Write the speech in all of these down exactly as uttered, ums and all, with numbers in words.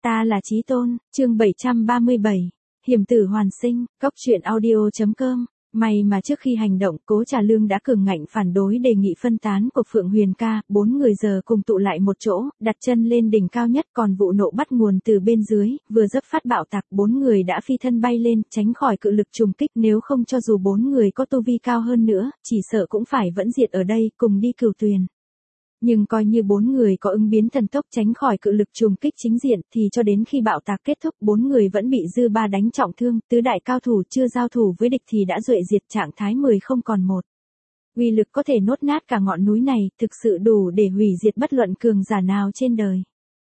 Ta là Chí Tôn, chương bảy trăm ba mươi bảy, Hiểm tử hoàn sinh, cóc truyện audio chấm com. May mà trước khi hành động, Cố Trà Lương đã cường ngạnh phản đối đề nghị phân tán của Phượng Huyền ca, bốn người giờ cùng tụ lại một chỗ, đặt chân lên đỉnh cao nhất, còn vụ nộ bắt nguồn từ bên dưới, vừa dấp phát bạo tạc, bốn người đã phi thân bay lên, tránh khỏi cự lực trùng kích, nếu không cho dù bốn người có tu vi cao hơn nữa, chỉ sợ cũng phải vẫn diệt ở đây, cùng đi Cửu Tuyền. Nhưng coi như bốn người có ứng biến thần tốc tránh khỏi cự lực trùng kích chính diện, thì cho đến khi bạo tạc kết thúc, bốn người vẫn bị dư ba đánh trọng thương, tứ đại cao thủ chưa giao thủ với địch thì đã duệ diệt, trạng thái mười không còn một. Uy lực có thể nốt nát cả ngọn núi này, thực sự đủ để hủy diệt bất luận cường giả nào trên đời.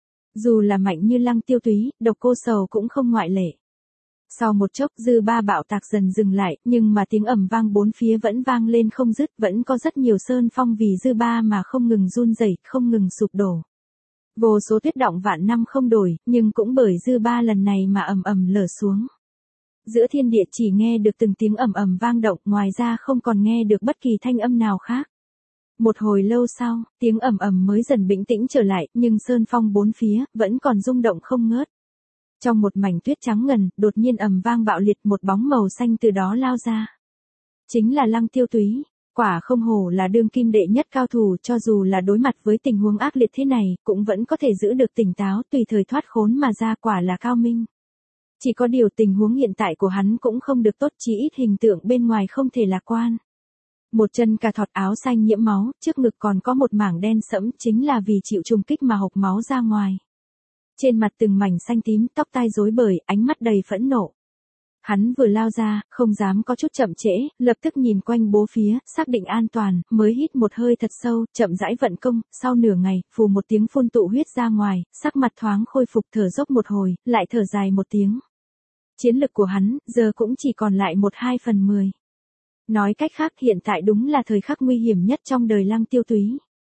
Dù là mạnh như Lăng Tiêu Túy, Độc Cô Sầu cũng không ngoại lệ. Sau một chốc dư ba bạo tạc dần dừng lại, nhưng mà tiếng ầm vang bốn phía vẫn vang lên không dứt, vẫn có rất nhiều sơn phong vì dư ba mà không ngừng run rẩy, không ngừng sụp đổ. Vô số tuyết động vạn năm không đổi, nhưng cũng bởi dư ba lần này mà ầm ầm lở xuống. Giữa thiên địa chỉ nghe được từng tiếng ầm ầm vang động, ngoài ra không còn nghe được bất kỳ thanh âm nào khác. Một hồi lâu sau, tiếng ầm ầm mới dần bình tĩnh trở lại, nhưng sơn phong bốn phía vẫn còn rung động không ngớt. Trong một mảnh tuyết trắng ngần, đột nhiên ầm vang bạo liệt, một bóng màu xanh từ đó lao ra. Chính là Lăng Tiêu Túy, quả không hổ là đương kim đệ nhất cao thủ, cho dù là đối mặt với tình huống ác liệt thế này, cũng vẫn có thể giữ được tỉnh táo, tùy thời thoát khốn mà ra, quả là cao minh. Chỉ có điều tình huống hiện tại của hắn cũng không được tốt, chỉ ít hình tượng bên ngoài không thể lạc quan. Một chân cà thọt, áo xanh nhiễm máu, trước ngực còn có một mảng đen sẫm, chính là vì chịu trùng kích mà hộc máu ra ngoài. Trên mặt từng mảnh xanh tím, tóc tai rối bời, ánh mắt đầy phẫn nộ. Hắn vừa lao ra, không dám có chút chậm trễ, lập tức nhìn quanh bốn phía, xác định an toàn, mới hít một hơi thật sâu, chậm rãi vận công, sau nửa ngày, phù một tiếng phun tụ huyết ra ngoài, sắc mặt thoáng khôi phục, thở dốc một hồi, lại thở dài một tiếng. Chiến lực của hắn, giờ cũng chỉ còn lại một hai phần mười. Nói cách khác, hiện tại đúng là thời khắc nguy hiểm nhất trong đời Lăng Tiêu Túy.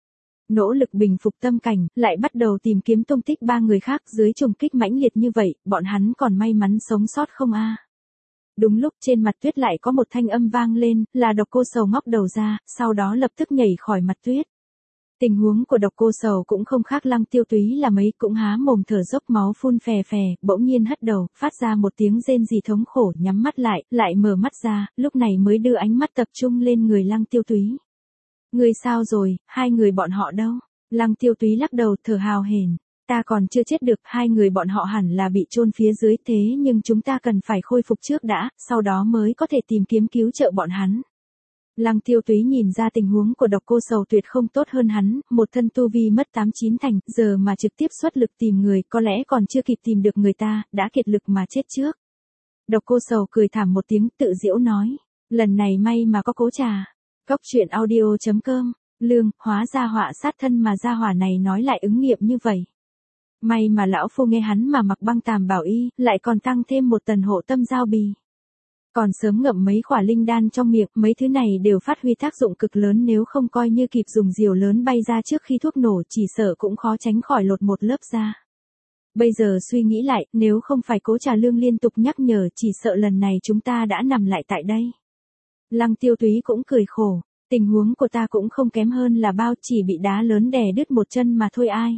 Nỗ lực bình phục tâm cảnh, lại bắt đầu tìm kiếm tung tích ba người khác, dưới trùng kích mãnh liệt như vậy, bọn hắn còn may mắn sống sót không a? Đúng lúc trên mặt tuyết lại có một thanh âm vang lên, là Độc Cô Sầu ngóc đầu ra, sau đó lập tức nhảy khỏi mặt tuyết. Tình huống của Độc Cô Sầu cũng không khác Lăng Tiêu Túy là mấy, cũng há mồm thở dốc, máu phun phè phè, bỗng nhiên hất đầu, phát ra một tiếng rên rỉ thống khổ, nhắm mắt lại, lại mở mắt ra, lúc này mới đưa ánh mắt tập trung lên người Lăng Tiêu Túy. Người sao rồi, hai người bọn họ đâu? Lăng Tiêu Túy lắc đầu, thở hào hển. Ta còn chưa chết được, hai người bọn họ hẳn là bị chôn phía dưới, thế nhưng chúng ta cần phải khôi phục trước đã, sau đó mới có thể tìm kiếm cứu trợ bọn hắn. Lăng Tiêu Túy nhìn ra tình huống của Độc Cô Sầu tuyệt không tốt hơn hắn, một thân tu vi mất tám chín thành, giờ mà trực tiếp xuất lực tìm người, có lẽ còn chưa kịp tìm được người ta, đã kiệt lực mà chết trước. Độc Cô Sầu cười thảm một tiếng, tự giễu nói, lần này may mà có Cố Trà. Cóc truyện audio chấm com, Lương, hóa ra họa sát thân mà gia hỏa này nói lại ứng nghiệm như vậy. May mà lão phu nghe hắn mà mặc băng tàm bảo y, lại còn tăng thêm một tần hộ tâm giao bì. Còn sớm ngậm mấy khỏa linh đan trong miệng, mấy thứ này đều phát huy tác dụng cực lớn, nếu không coi như kịp dùng diều lớn bay ra trước khi thuốc nổ, chỉ sợ cũng khó tránh khỏi lột một lớp da. Bây giờ suy nghĩ lại, nếu không phải Cố Trà Lương liên tục nhắc nhở, chỉ sợ lần này chúng ta đã nằm lại tại đây. Lăng Tiêu Túy cũng cười khổ, tình huống của ta cũng không kém hơn là bao, chỉ bị đá lớn đè đứt một chân mà thôi ai.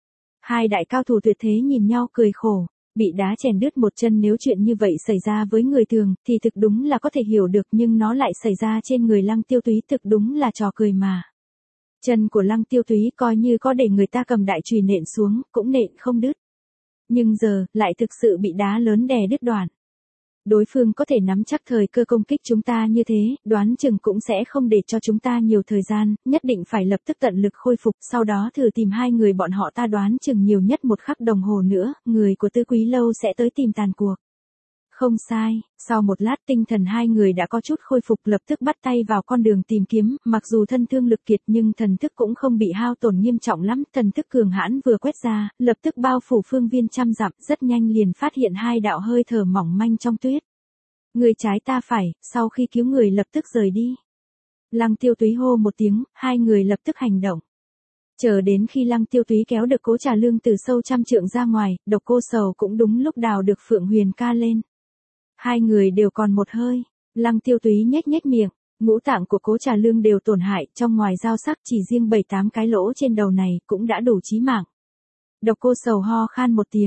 Hai đại cao thủ tuyệt thế nhìn nhau cười khổ, bị đá chèn đứt một chân, nếu chuyện như vậy xảy ra với người thường, thì thực đúng là có thể hiểu được, nhưng nó lại xảy ra trên người Lăng Tiêu Túy, thực đúng là trò cười mà. Chân của Lăng Tiêu Túy coi như có để người ta cầm đại chùy nện xuống, cũng nện không đứt. Nhưng giờ, lại thực sự bị đá lớn đè đứt đoạn. Đối phương có thể nắm chắc thời cơ công kích chúng ta như thế, đoán chừng cũng sẽ không để cho chúng ta nhiều thời gian, nhất định phải lập tức tận lực khôi phục, sau đó thử tìm hai người bọn họ, ta đoán chừng nhiều nhất một khắc đồng hồ nữa, người của Tứ Quý Lâu sẽ tới tìm tàn cuộc. Không sai, sau một lát tinh thần hai người đã có chút khôi phục, lập tức bắt tay vào con đường tìm kiếm, mặc dù thân thương lực kiệt nhưng thần thức cũng không bị hao tổn nghiêm trọng lắm, thần thức cường hãn vừa quét ra, lập tức bao phủ phương viên trăm dặm, rất nhanh liền phát hiện hai đạo hơi thở mỏng manh trong tuyết. Người trái ta phải, sau khi cứu người lập tức rời đi. Lăng Tiêu Túy hô một tiếng, hai người lập tức hành động. Chờ đến khi Lăng Tiêu Túy kéo được Cố Trà Lương từ sâu trăm trượng ra ngoài, Độc Cô Sầu cũng đúng lúc đào được Phượng Huyền ca lên. Hai người đều còn một hơi, Lăng Tiêu Túy nhếch nhếch miệng, ngũ tạng của Cố Trà Lương đều tổn hại, trong ngoài dao sắc chỉ riêng bảy tám cái lỗ trên đầu này cũng đã đủ chí mạng. Độc Cô Sầu ho khan một tiếng,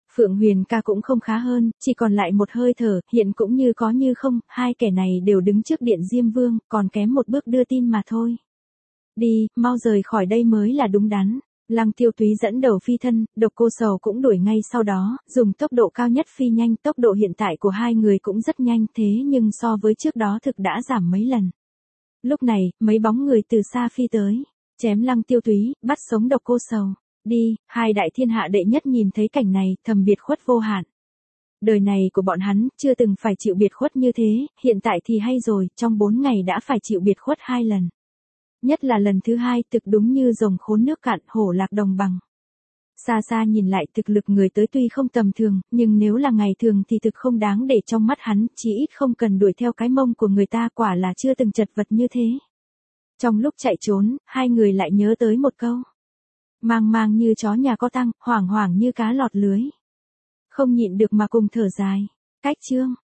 Phượng Huyền ca cũng không khá hơn, chỉ còn lại một hơi thở, hiện cũng như có như không, hai kẻ này đều đứng trước điện Diêm Vương, còn kém một bước đưa tin mà thôi. Đi, mau rời khỏi đây mới là đúng đắn. Lăng Tiêu Túy dẫn đầu phi thân, Độc Cô Sầu cũng đuổi ngay sau đó, dùng tốc độ cao nhất phi nhanh, tốc độ hiện tại của hai người cũng rất nhanh thế nhưng so với trước đó thực đã giảm mấy lần. Lúc này, mấy bóng người từ xa phi tới, chém Lăng Tiêu Túy, bắt sống Độc Cô Sầu. Đi, hai đại thiên hạ đệ nhất nhìn thấy cảnh này, thầm biệt khuất vô hạn. Đời này của bọn hắn, chưa từng phải chịu biệt khuất như thế, hiện tại thì hay rồi, trong bốn ngày đã phải chịu biệt khuất hai lần. Nhất là lần thứ hai, thực đúng như rồng khốn nước cạn, hổ lạc đồng bằng. Xa xa nhìn lại thực lực người tới tuy không tầm thường, nhưng nếu là ngày thường thì thực không đáng để trong mắt hắn, chỉ ít không cần đuổi theo cái mông của người ta, quả là chưa từng chật vật như thế. Trong lúc chạy trốn, hai người lại nhớ tới một câu. Mang mang như chó nhà có tăng, hoảng hoảng như cá lọt lưới. Không nhịn được mà cùng thở dài. Cách chương.